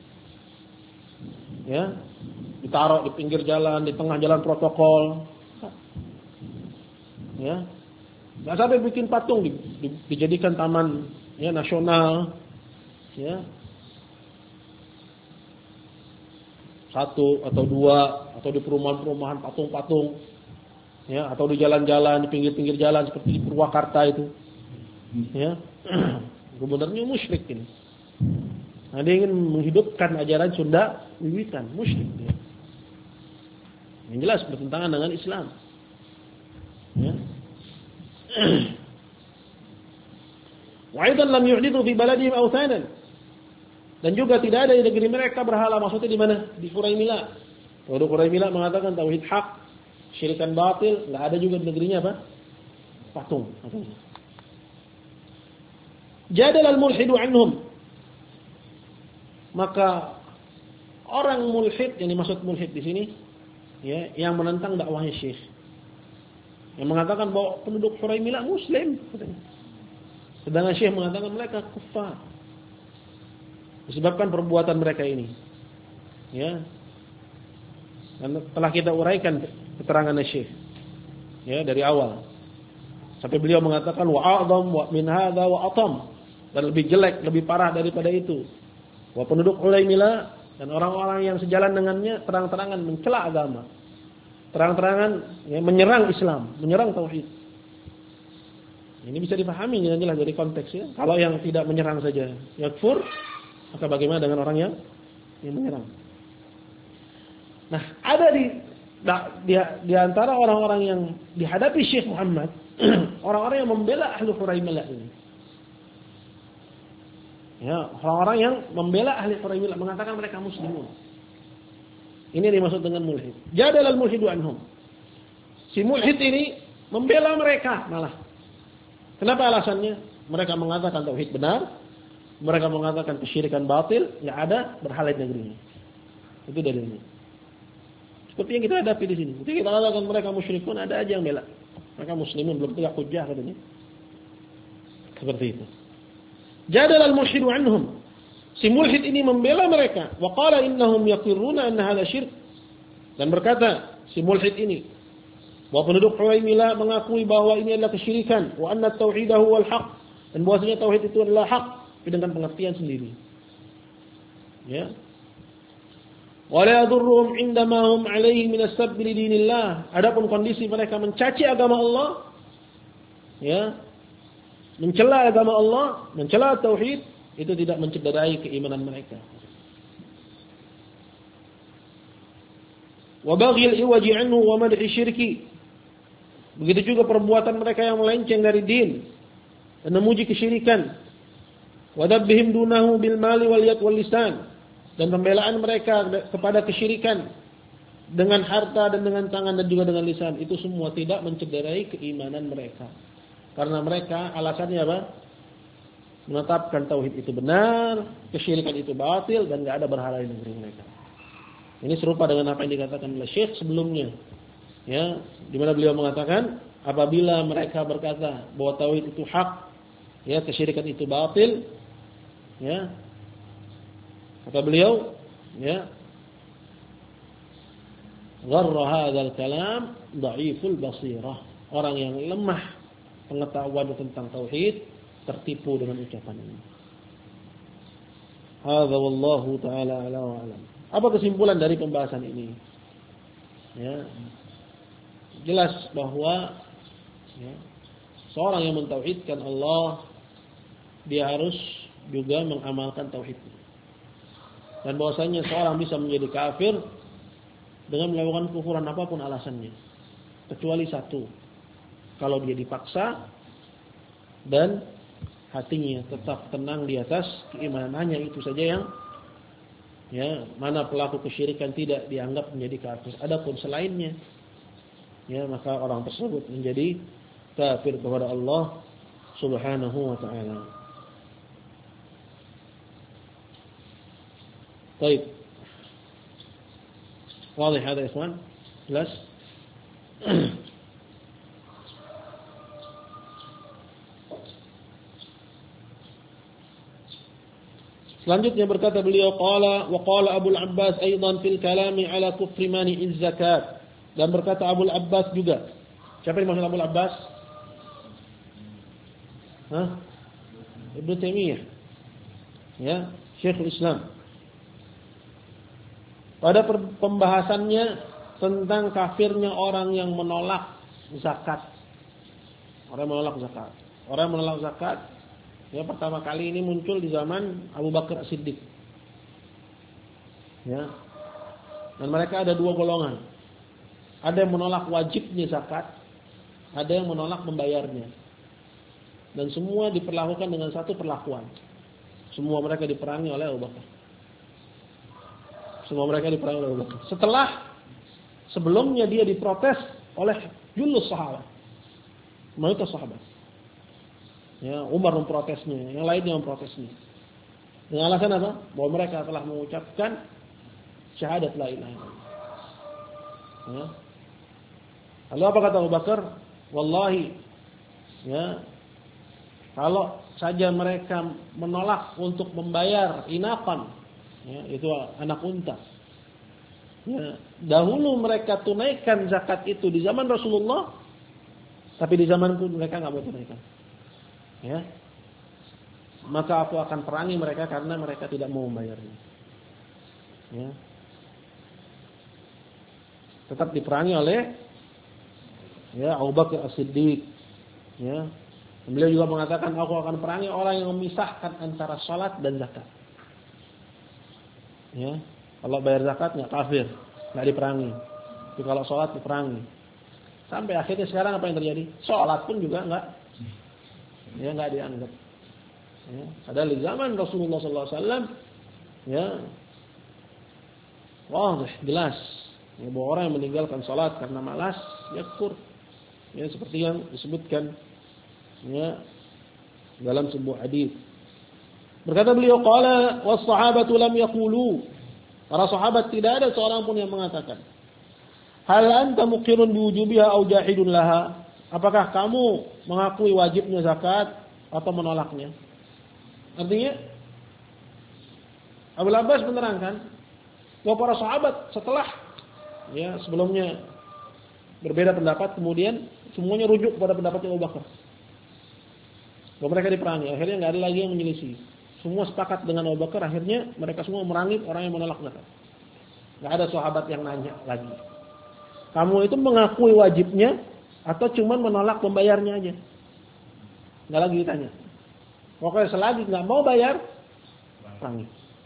Ya. Ditaruh di pinggir jalan, di tengah jalan protokol. Ya. Enggak sampai bikin patung dijadikan taman ya nasional. Ya. 1 atau 2 atau di perumahan-perumahan patung-patung. Ya, atau di jalan-jalan, di pinggir-pinggir jalan seperti di Purwakarta itu. Ya. Gubernurnya musyrik ini. Nah, dia ingin menghidupkan ajaran Sunda Wiwitan, musyrik dia. Yang jelas bertentangan dengan Islam. Ya. Wa aidan lam yuhdithu fi baladihim awthanan. Dan juga tidak ada di negeri mereka berhala, maksudnya di mana? Di Huraimilah. Kalau Huraimilah mengatakan tauhid hak, syirikan batil, enggak ada juga di negerinya apa? Patung. Jadal al-mulhidu anhum. Maka orang mulhid, yang dimaksud mulhid di sini ya, yang menentang dakwahnya Syekh. Yang mengatakan bahwa penduduk Huraimilah muslim. Sedangkan Syekh mengatakan mereka kufar. Disebabkan perbuatan mereka ini. Ya. Dan telah kita uraikan keterangan Syekh. Ya, dari awal. Sampai beliau mengatakan wa a'dham wa min hadza wa atam. Dan lebih jelek, lebih parah daripada itu. Bahwa penduduk Huraimilah dan orang-orang yang sejalan dengannya terang-terangan mencela agama. Terang-terangan ya, menyerang Islam, menyerang tauhid. Ini bisa dipahami dengan jelas dari konteksnya. Kalau yang tidak menyerang saja yakfur, maka bagaimana dengan orang yang menyerang? Nah, ada di Di antara orang-orang yang dihadapi Syekh Muhammad, orang-orang yang membela ahli Huraimilah ini. Ya, orang-orang yang membela ahli Huraimilah mengatakan mereka muslimun. Ini dimaksud dengan mulhid. Jadalal mulhidu anhum. Si mulhid ini membela mereka malah. Kenapa alasannya? Mereka mengatakan tauhid benar, mereka mengatakan kesyirikan batil, enggak ada berhala di negeri ini. Itu dalilnya. Seperti yang kita hadapi di sini. Ketika kita katakan mereka musyrikun, ada aja yang bela. Mereka muslimin, belum tegak hujjah katanya. Seperti itu. Jadal al-mulhidu anhum. Si mulhid ini membela mereka. Wa qala innahum yaqirruna anna hadha syirk. Dan berkata si mulhid ini, bahwa penduduk Huwaimilah mengakui bahwa ini adalah kesyirikan, wa anna tauhidahu wal haq, dan bahwasanya tauhid itu adalah hak, dengan pengertian sendiri. Ya. Wa la yadurruhum indama hum alaihi min as-sabb li dinillah. Adapun kondisi mereka mencaci agama Allah, ya, mencela agama Allah, mencela tauhid, itu tidak mencederai keimanan mereka. Wa baghil iwaji anhu wa madhi syirki. Begitu juga perbuatan mereka yang melenceng dari din dan memuji kesyirikan. Wa dabbihim dunahu bil mali wal yad wal lisan. Dan pembelaan mereka kepada kesyirikan dengan harta dan dengan tangan dan juga dengan lisan, itu semua tidak mencederai keimanan mereka. Karena mereka alasannya apa? Menetapkan tauhid itu benar, kesyirikan itu batil, dan enggak ada berhala di negeri mereka. Ini serupa dengan apa yang dikatakan oleh Syekh sebelumnya. Ya, di mana beliau mengatakan apabila mereka berkata bahwa tauhid itu hak, ya, kesyirikan itu batil, ya, kata beliau, ya, gharra hadzal kalam dha'iful basirah. Orang yang lemah pengetahuan tentang tauhid tertipu dengan ucapan ini. Hadza wallahu taala a'lam wa a'lam. Apa kesimpulan dari pembahasan ini? Ya, jelas bahwa, ya, seorang yang mentauhidkan Allah, dia harus juga mengamalkan tauhid. Dan bahwasanya seorang bisa menjadi kafir dengan melakukan kufuran apapun alasannya, kecuali satu, kalau dia dipaksa dan hatinya tetap tenang di atas keimanan, hanya itu saja yang, ya, mana pelaku kesyirikan tidak dianggap menjadi kafir. Adapun selainnya, ya, maka orang tersebut menjadi kafir kepada Allah Subhanahu wa taala. Baik. Wazi hada ikhwan? Jelas? Selanjutnya berkata beliau, qala wa qala Abu al-Abbas aidan fil kalami ala kufri mani'iz zakat. Dan berkata Abu al-Abbas juga. Siapa yang maksud Abu al-Abbas? Ibnu Taimiyah. Ya, Syekhul Islam. Pada pembahasannya tentang kafirnya orang yang menolak zakat. Orang yang menolak zakat. Orang yang menolak zakat, ya, pertama kali ini muncul di zaman Abu Bakar As-Siddiq. Ya. Dan mereka ada dua golongan. Ada yang menolak wajibnya zakat, ada yang menolak membayarnya. Dan semua diperlakukan dengan satu perlakuan. Semua mereka diperangi oleh Abu Bakar. Semua mereka diperangi oleh Abu Bakar. Sebelumnya dia diprotes oleh julus sahabat, mayoritas sahabat. Ya, Umar memprotesnya, yang lainnya memprotesnya. Dengan alasan apa? Bahwa mereka telah mengucapkan syahadat la ilaha illallah. Ya. Lalu apa kata Abu Bakar? Wallahi, ya, kalau saja mereka menolak untuk membayar inaqan, ya, itu anak unta, ya, dahulu mereka tunaikan zakat itu di zaman Rasulullah, tapi di zamanku mereka nggak mau tunaikan, ya, maka aku akan perangi mereka karena mereka tidak mau membayarnya, ya, tetap diperangi oleh, ya, Abu Bakar As-Siddiq, ya. Beliau juga mengatakan aku akan perangi orang yang memisahkan antara salat dan zakat. Ya, kalau bayar zakat nggak kafir, nggak diperangi. Tapi kalau sholat diperangi. Sampai akhirnya sekarang apa yang terjadi? Sholat pun juga enggak dianggap. Ya, padahal di zaman Rasulullah SAW, ya, jelas. Ya, bahwa orang yang meninggalkan sholat karena malas, yakfur. Ya, seperti yang disebutkan, ya, dalam sebuah hadis. Berkata beliau, qala was-sahabatu lam yaqulu. Para sahabat tidak ada seorang pun yang mengatakan, hal anta muqirrun biwujubiha aw jahidun laha? Apakah kamu mengakui wajibnya zakat atau menolaknya? Artinya Abu Abbas menerangkan bahwa para sahabat setelah, ya, sebelumnya berbeda pendapat, kemudian semuanya rujuk kepada pendapatnya Abu Bakar. Bahwa mereka diperangi, akhirnya nggak ada lagi yang menyelisih. Semua sepakat dengan Abu Bakar, akhirnya mereka semua merangi orang yang menolak zakat. Nggak ada sahabat yang nanya lagi. Kamu itu mengakui wajibnya atau cuma menolak membayarnya aja? Nggak lagi ditanya. Pokoknya selagi nggak mau bayar, perangi.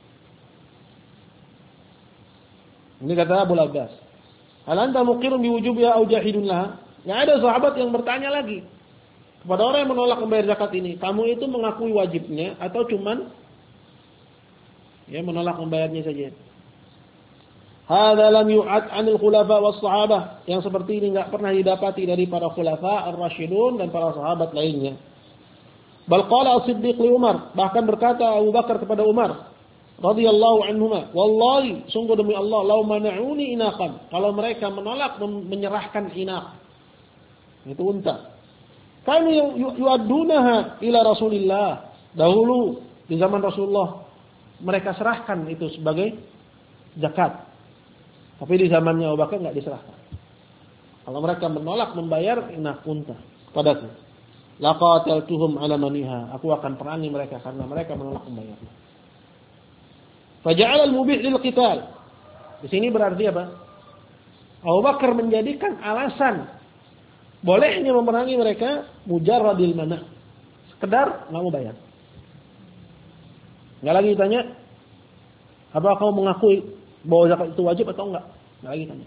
Ini kata Abu Abbas. Hal anta muqirrun biwujubiha aw jahidun laha? Nggak ada sahabat yang bertanya lagi kepada orang yang menolak membayar zakat ini, kamu itu mengakui wajibnya atau cuman, ya, menolak membayarnya saja? Hadza lam yu'ad 'anil khulafa was sahabah. Yang seperti ini enggak pernah didapati dari para khulafa ar-rasyidun dan para sahabat lainnya. Bal qala as-Siddiq li Umar, bahkan berkata Abu Bakar kepada Umar radhiyallahu anhuma, wallahi, sungguh demi Allah, law mana'uni inaqan, kalau mereka menolak menyerahkan inaq, itu unta, kami yu'addunaha ila Rasulillah, dahulu di zaman Rasulullah mereka serahkan itu sebagai zakat. Tapi di zamannya Abu Bakar enggak diserahkan. Kalau mereka menolak membayar inaq unta padaku, laqataltuhum ala maniha, aku akan perangi mereka karena mereka menolak membayarnya. Faja'al al-mubih lil qital. Di sini berarti apa? Abu Bakar menjadikan alasan bolehnya memerangi mereka mujarradil mana', sekedar enggak mau bayar. Enggak lagi ditanya, apa kamu mengakui bahwa zakat itu wajib atau enggak? Enggak lagi tanya.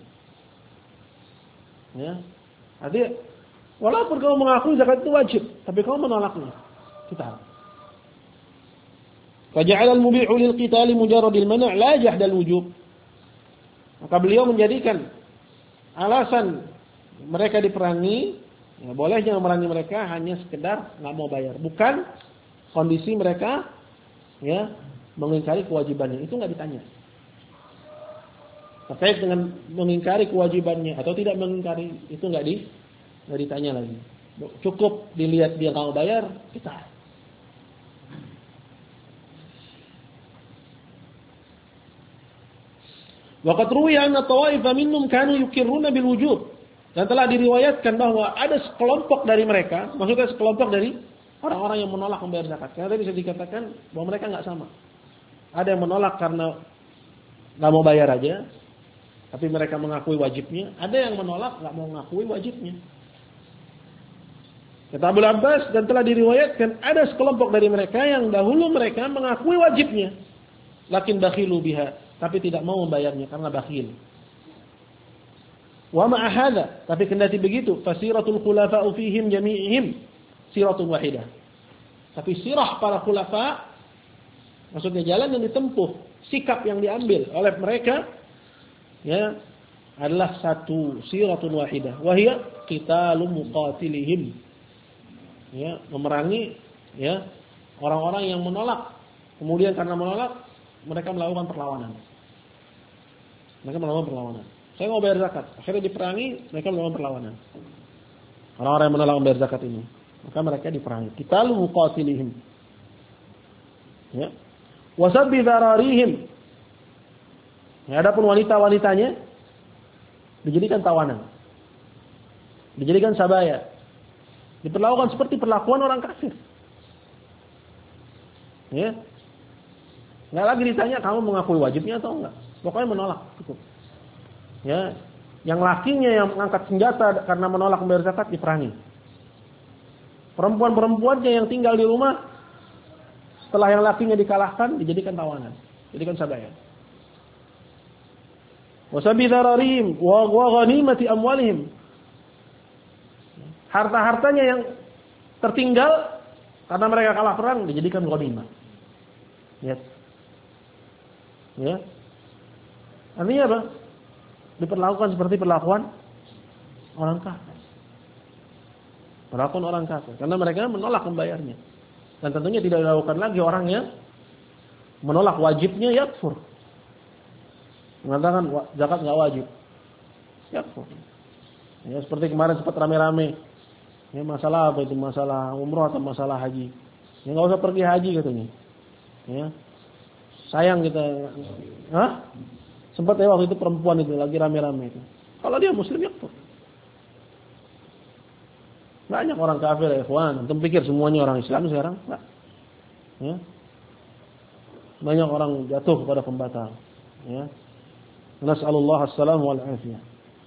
Ya. Artinya, walaupun kamu mengakui zakat itu wajib, tapi kamu menolaknya, kita. Faja'al al-mubi'u lil qitali mujarradil mana' la jahdal wujub. Maka beliau menjadikan alasan mereka diperangi, ya, bolehnya memerangi mereka hanya sekedar nggak mau bayar, bukan kondisi mereka, ya, mengingkari kewajibannya. Itu nggak ditanya. Terkait dengan mengingkari kewajibannya atau tidak mengingkari, itu nggak ditanya lagi. Cukup dilihat dia nggak mau bayar, kita. Waqad ruwiya anna tawa'ifa minhum kanu yuqirruna bil wujub. Dan telah diriwayatkan bahwa ada sekelompok dari mereka, maksudnya sekelompok dari orang-orang yang menolak membayar zakat. Karena tadi bisa dikatakan bahwa mereka enggak sama. Ada yang menolak karena enggak mau bayar aja, tapi mereka mengakui wajibnya. Ada yang menolak enggak mau mengakui wajibnya. Kata Abu Abbas, dan telah diriwayatkan ada sekelompok dari mereka yang dahulu mereka mengakui wajibnya, lakin bakhilu biha, tapi tidak mau membayarnya karena bakhil. Wa ma'a hadza, tapi kendati begitu, fasiratul khulafa'u fihim jami'ihim siratun wahidah. Tapi sirah para khulafa, maksudnya jalan yang ditempuh, sikap yang diambil oleh mereka, ya, adalah satu siratun wahidah. Wa hiya qitalu muqatilihim. Ya, memerangi, ya, orang-orang yang menolak. Kemudian karena menolak, mereka melakukan perlawanan. Mereka melakukan perlawanan. Saya mau bayar zakat, akhirnya diperangi, mereka melakukan perlawanan. Orang-orang yang menolak membayar zakat ini, maka mereka diperangi. Qitalu muqatilihim. Ya. Wasabbi dzararihim. Ya, adapun wanita-wanitanya dijadikan tawanan. Dijadikan sabaya. Diperlakukan seperti perlakuan orang kafir. Ya. Enggak lagi ditanya kamu mengakui wajibnya atau enggak. Pokoknya menolak, cukup. Ya, yang lakinya yang mengangkat senjata karena menolak membayar zakat diperangi. Perempuan-perempuannya yang tinggal di rumah setelah yang lakinya dikalahkan dijadikan tawanan, dijadikan sabaya. wa sabi dararim wa ghanimati amwalihim. Harta-hartanya yang tertinggal karena mereka kalah perang dijadikan ghanimah. Lihat. Ya. Artinya apa? Diperlakukan seperti perlakuan orang kafir. Perlakuan orang kafir karena mereka menolak membayarnya. Dan tentunya tidak dilakukan lagi orang yang menolak wajibnya yakfur. Mengatakan zakat enggak wajib. Yakfur. Ya, seperti kemarin sempat rame-rame. Ya, masalah apa itu? Masalah umroh atau masalah haji. Ya enggak usah pergi haji katanya. Ya. Sayang kita. Hah? Sempat ya waktu itu perempuan itu lagi rame-rame itu. Kalau dia muslim yakfur. Banyak orang kafir ya, ikhwan. Antum pikir semuanya orang Islam sekarang? Enggak. Ya. Banyak orang jatuh kepada pembatal. Ya. Nas'alullah as-salam wal afiyah.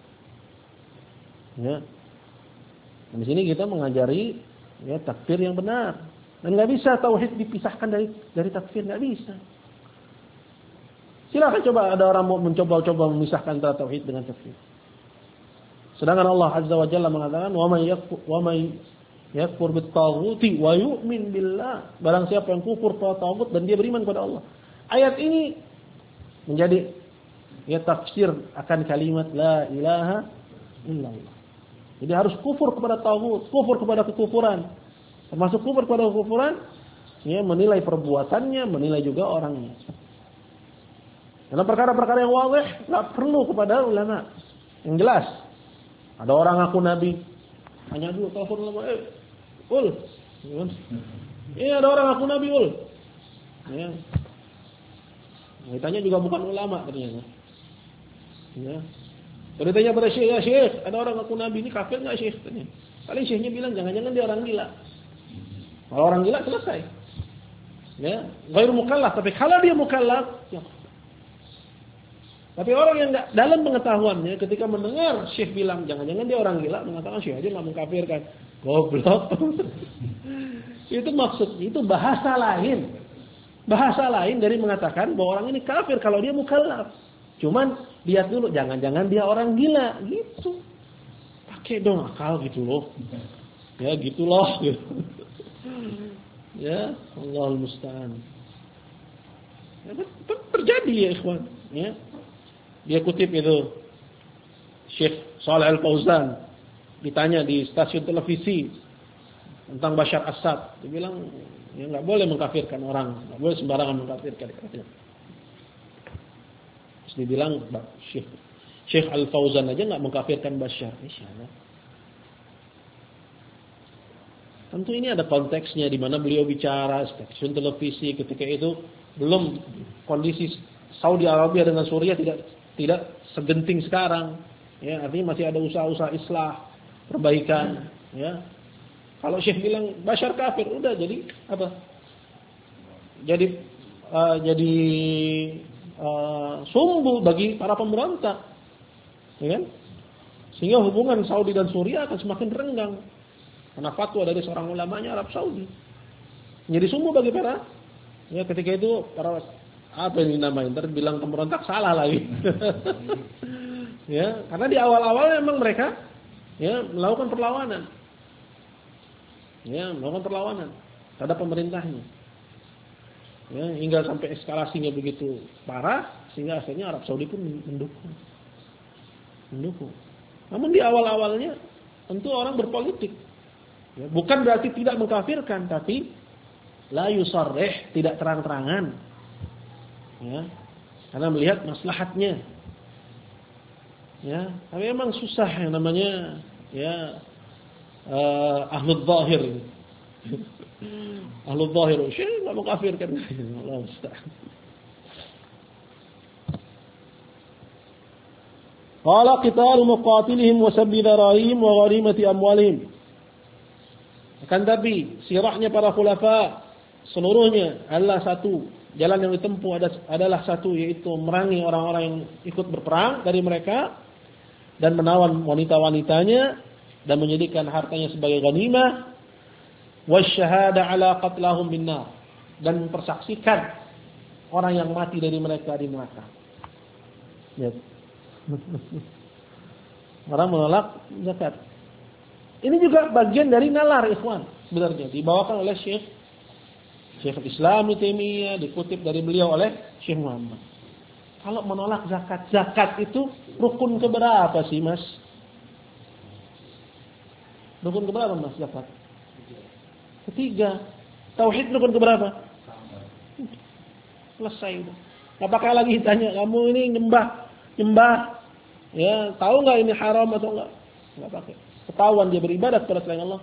Ya. Dan di sini kita mengajari ya takfir yang benar. Dan enggak bisa tauhid dipisahkan dari takfir, enggak bisa. Silakan coba ada orang mau mencoba-coba memisahkan antara tauhid dengan takfir. Sedangkan Allah Azza wa Jalla mengatakan wa may yakfur bit-taghuti wa yu'min billah. Barang siapa yang kufur pada tagut dan dia beriman kepada Allah. Ayat ini menjadi ya tafsir akan kalimat la ilaha illallah. Jadi harus kufur kepada tagut, kufur kepada kekufuran. Termasuk kufur kepada kekufuran ya menilai perbuatannya, menilai juga orangnya. Dalam perkara-perkara yang wadih enggak perlu kepada ulama. Yang jelas. Ada orang ngaku nabi, hanya dulu telepon ulama, ul, ada orang ngaku nabi ul, ya, ditanya juga bukan ulama ternyata, ya, kalau ditanya pada syekh, ya syekh, ada orang ngaku nabi ini kafir nggak syekh? Paling syekhnya bilang jangan-jangan dia orang gila, kalau orang gila selesai, ya, ghairu mukallaf, tapi kalau dia mukallaf, ya. Tapi orang yang enggak dalam pengetahuannya ketika mendengar syekh bilang jangan-jangan dia orang gila mengatakan syekh aja enggak mengkafirkan. Goblok. Itu maksud, itu bahasa lain. Bahasa lain dari mengatakan bahwa orang ini kafir kalau dia mukallaf. Cuman lihat dulu jangan-jangan dia orang gila gitu. Pakai dong akal gitu loh. Ya gitu loh. Ya, Allahul musta'an. Ya, terjadi ya ikhwan, ya. Dia kutip itu Syekh Shalih Al-Fauzan ditanya di stasiun televisi tentang Bashar Assad, dia bilang ya enggak boleh mengkafirkan orang, enggak boleh sembarangan mengkafirkan. Terus dia bilang Syekh Al-Fauzan aja enggak mengkafirkan Bashar. Insyaallah. Tentu ini ada konteksnya di mana beliau bicara stasiun televisi ketika itu belum kondisi Saudi Arabia dengan Suriah tidak segenting sekarang, ya artinya masih ada usaha-usaha islah, perbaikan, ya. Kalau Syekh bilang Bashar kafir, udah jadi apa? Jadi sumbu bagi para pemberontak, ya kan? Sehingga hubungan Saudi dan Suriah akan semakin renggang karena fatwa dari seorang ulamanya Arab Saudi. Jadi sumbu bagi para, ya ketika itu para apa yang dinamain, ntar bilang pemberontak salah lagi. Ya, karena di awal-awal memang mereka ya melakukan perlawanan. Ya, melakukan perlawanan terhadap pemerintahnya. Ya, hingga sampai eskalasinya begitu parah sehingga akhirnya Arab Saudi pun mendukung. Namun di awal-awalnya tentu orang berpolitik. Ya, bukan berarti tidak mengkafirkan, tapi la yusarrih, tidak terang-terangan. Ya, karena melihat maslahatnya. Ya, tapi memang susah yang namanya ya ahlul zahir. Ahlul zahir, syekh enggak mengkafirkan. Allah musta'an. Qala qital muqatilihim wa sabbi dharahim wa gharimati amwalihim. Akan tapi sirahnya para khulafa seluruhnya adalah satu. Jalan yang ditempuh adalah satu, yaitu memerangi orang-orang yang ikut berperang dari mereka dan menawan wanita-wanitanya dan menjadikan hartanya sebagai ghanimah, wasyahada ala qatlahum binnar, dan mempersaksikan orang yang mati dari mereka di neraka. Ya. Orang menolak zakat. Ini juga bagian dari nalar ikhwan sebenarnya, dibawakan oleh Syekh Islam Ibnu Taimiyah, dikutip dari beliau oleh Syekh Muhammad. Kalau menolak zakat itu rukun keberapa sih, Mas? Rukun keberapa, Mas, zakat? Ketiga. Tauhid rukun keberapa? Selesai udah. Enggak pakai lagi tanya, kamu ini nyembah ya, tahu enggak ini haram atau enggak? Enggak pakai. Ketahuan dia beribadah kepada selain Allah,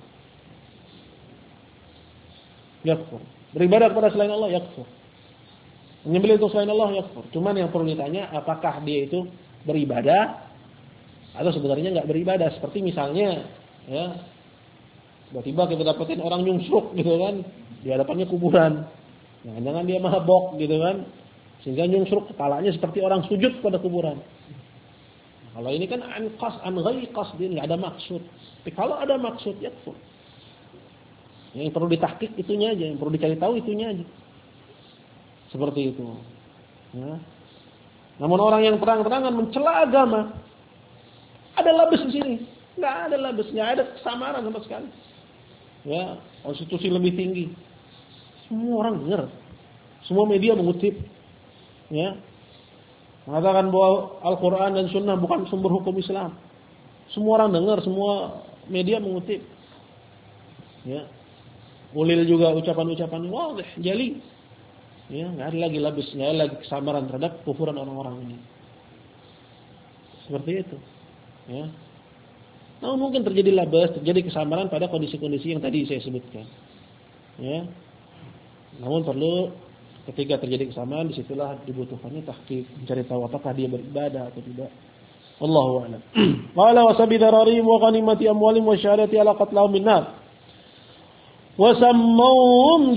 yakfur. Beribadah kepada selain Allah, yakfur. Menyembelih untuk selain Allah, yakfur. Cuman yang perlu ditanya, apakah dia itu beribadah atau sebenarnya enggak beribadah? Seperti misalnya, ya, tiba-tiba kita dapetin orang nyungsruk gitu kan, di hadapannya kuburan. Jangan-jangan dia mabok gitu kan, sehingga nyungsruk kepalanya seperti orang sujud pada kuburan. Kalau ini kan an ghairi qasdin, enggak ada maksud. Tapi kalau ada maksud, yakfur. Yang perlu ditahqiq itunya aja, yang perlu dicari tahu itunya aja. Seperti itu. Ya. Namun orang yang terang-terangan mencela agama, ada labes di sini. Enggak ada labes, enggak ada kesamaran sama sekali. Ya, konstitusi lebih tinggi. Semua orang dengar. Semua media mengutip. Ya. Mengatakan bahwa Al-Quran dan Sunnah bukan sumber hukum Islam. Semua orang dengar, semua media mengutip. Ya. Ulil juga ucapan-ucapan wadih, jali. Ya, enggak ada lagi labis, enggak ada lagi kesamaran terhadap kufuran orang-orang ini. Seperti itu. Ya. Namun mungkin terjadi labis, terjadi kesamaran pada kondisi-kondisi yang tadi saya sebutkan. Ya. Namun perlu ketika terjadi kesamaan, disitulah dibutuhkannya tahqiq, mencari tahu apakah dia beribadah atau tidak. Wallahu a'lam. Qala wa sabidararihim wa ghanimati amwalihim wa syahadati ala qatlahum min nar. Wa sammawhum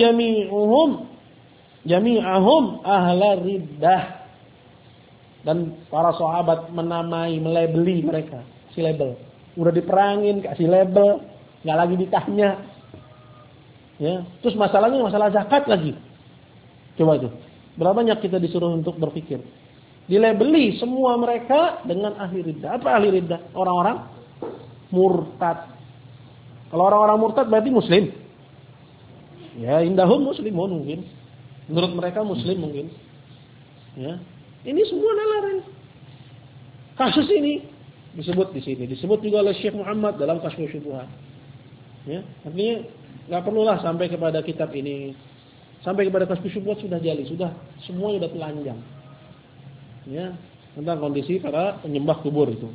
jami'ahum ahla riddah. Dan para sahabat menamai, melabeli mereka, si label. Udah diperangin, kasih label, enggak lagi ditanya. Ya, terus masalahnya masalah zakat lagi. Coba itu. Berapa banyak kita disuruh untuk berpikir. Dilabeli semua mereka dengan ahli riddah. Apa ahli riddah? Orang-orang murtad. Kalau orang-orang murtad berarti muslim. Ya, indahum muslimun mungkin. Menurut mereka muslim mungkin. Ya. Ini semua nalaran. Kasus ini disebut di sini. Disebut juga oleh Syekh Muhammad dalam Kasyfus Syubhat. Ya, artinya enggak perlulah sampai kepada kitab ini. Sampai kepada Kasyfus Syubhat sudah jali, sudah semuanya sudah telanjang. Ya, tentang kondisi para penyembah kubur itu.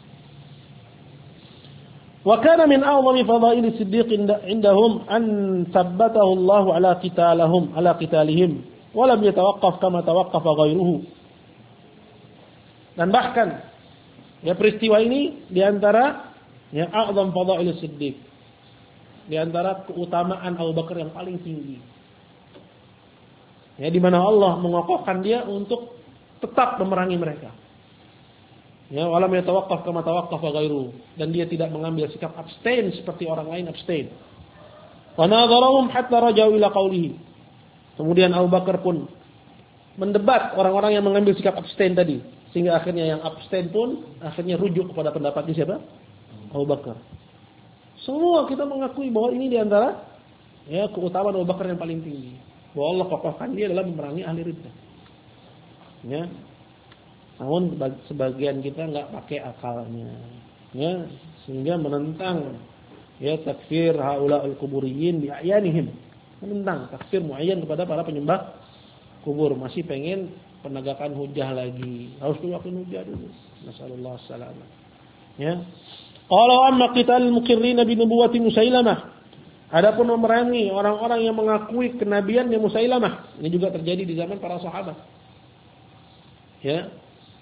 Wa kana min a'zami fadail as-siddiq indahum an thabbatahu Allah ala qitalihim wa lam yatawaqqaf kama tawaqqafa ghairuhu. Dan bahkan ya peristiwa ini di antara ya a'zam fadail as-siddiq, di antara keutamaan Abu Bakar yang paling tinggi. Ya, di mana Allah mengokohkan dia untuk tetap memerangi mereka. Ya, walam yatawaqqaf kama tawaqqafa ghairu, dan dia tidak mengambil sikap abstain seperti orang lain abstain. Wa nadharahum hatta raja'u ila qawlihi. Kemudian Abu Bakar pun mendebat orang-orang yang mengambil sikap abstain tadi, sehingga akhirnya yang abstain pun akhirnya rujuk kepada pendapatnya siapa? Abu Bakar. Semua kita mengakui bahwa ini di antara ya keutamaan Abu Bakar yang paling tinggi. Bahwa Allah kokohkan dia dalam memerangi ahli riddah. Ya. Namun sebagian kita enggak pakai akalnya. Ya, sehingga menentang ya takfir haulaul kuburiyin bi ayanihim. Menentang takfir muayyan kepada para penyembah kubur, masih pengen penegakan hujah lagi. Harus keluarkan hujah dulu. Nasallallahu alaihi. Ya. Qala amma qital muqirrin bi nubuwwati Musailamah. Adapun memerangi orang-orang yang mengakui kenabiannya Musailamah, ini juga terjadi di zaman para sahabat. Ya.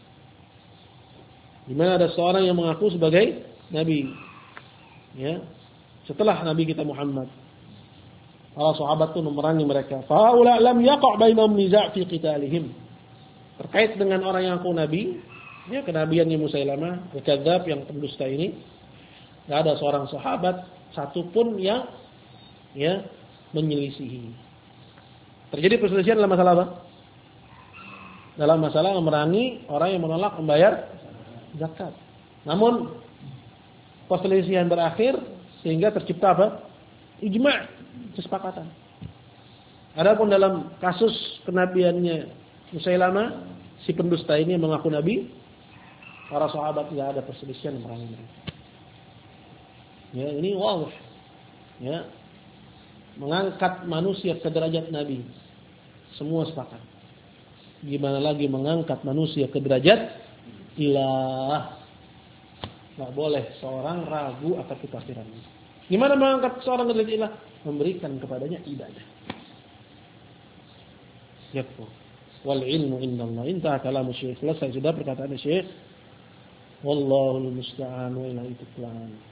Di mana ada seorang yang mengaku sebagai nabi. Ya. Setelah nabi kita Muhammad. Para sahabat itu memerangi mereka. Fa ula lam yaqa' bainahum niza' fi qitalihim. Terkait dengan orang yang mengaku nabi, ya kenabiannya Musailamah, al-kadzdzab yang pendusta ini, enggak ada seorang sahabat satupun yang ya menyelisihi. Terjadi perselisihan dalam masalah apa? Dalam masalah memerangi orang yang menolak membayar zakat. Namun perselisihan berakhir sehingga tercipta apa? Ijma', kesepakatan. Adapun dalam kasus kenabiannya Musailamah, si pendusta ini mengaku nabi, para sahabat tidak ada perselisihan memerangi mereka. Ya, ini wadah. Ya. Mengangkat manusia ke derajat nabi. Semua sepakat. Gimana lagi mengangkat manusia ke derajat ilah? Tidak boleh seorang ragu akan kekafirannya. Gimana mengangkat seorang ke derajat ilah? Memberikan kepadanya ibadah. Yakfu. Wal ilmu indallah. Intah kalamu syekh. Selesai sudah perkataan syekh. Wallahul musta'an wa ilaihi tuqlan.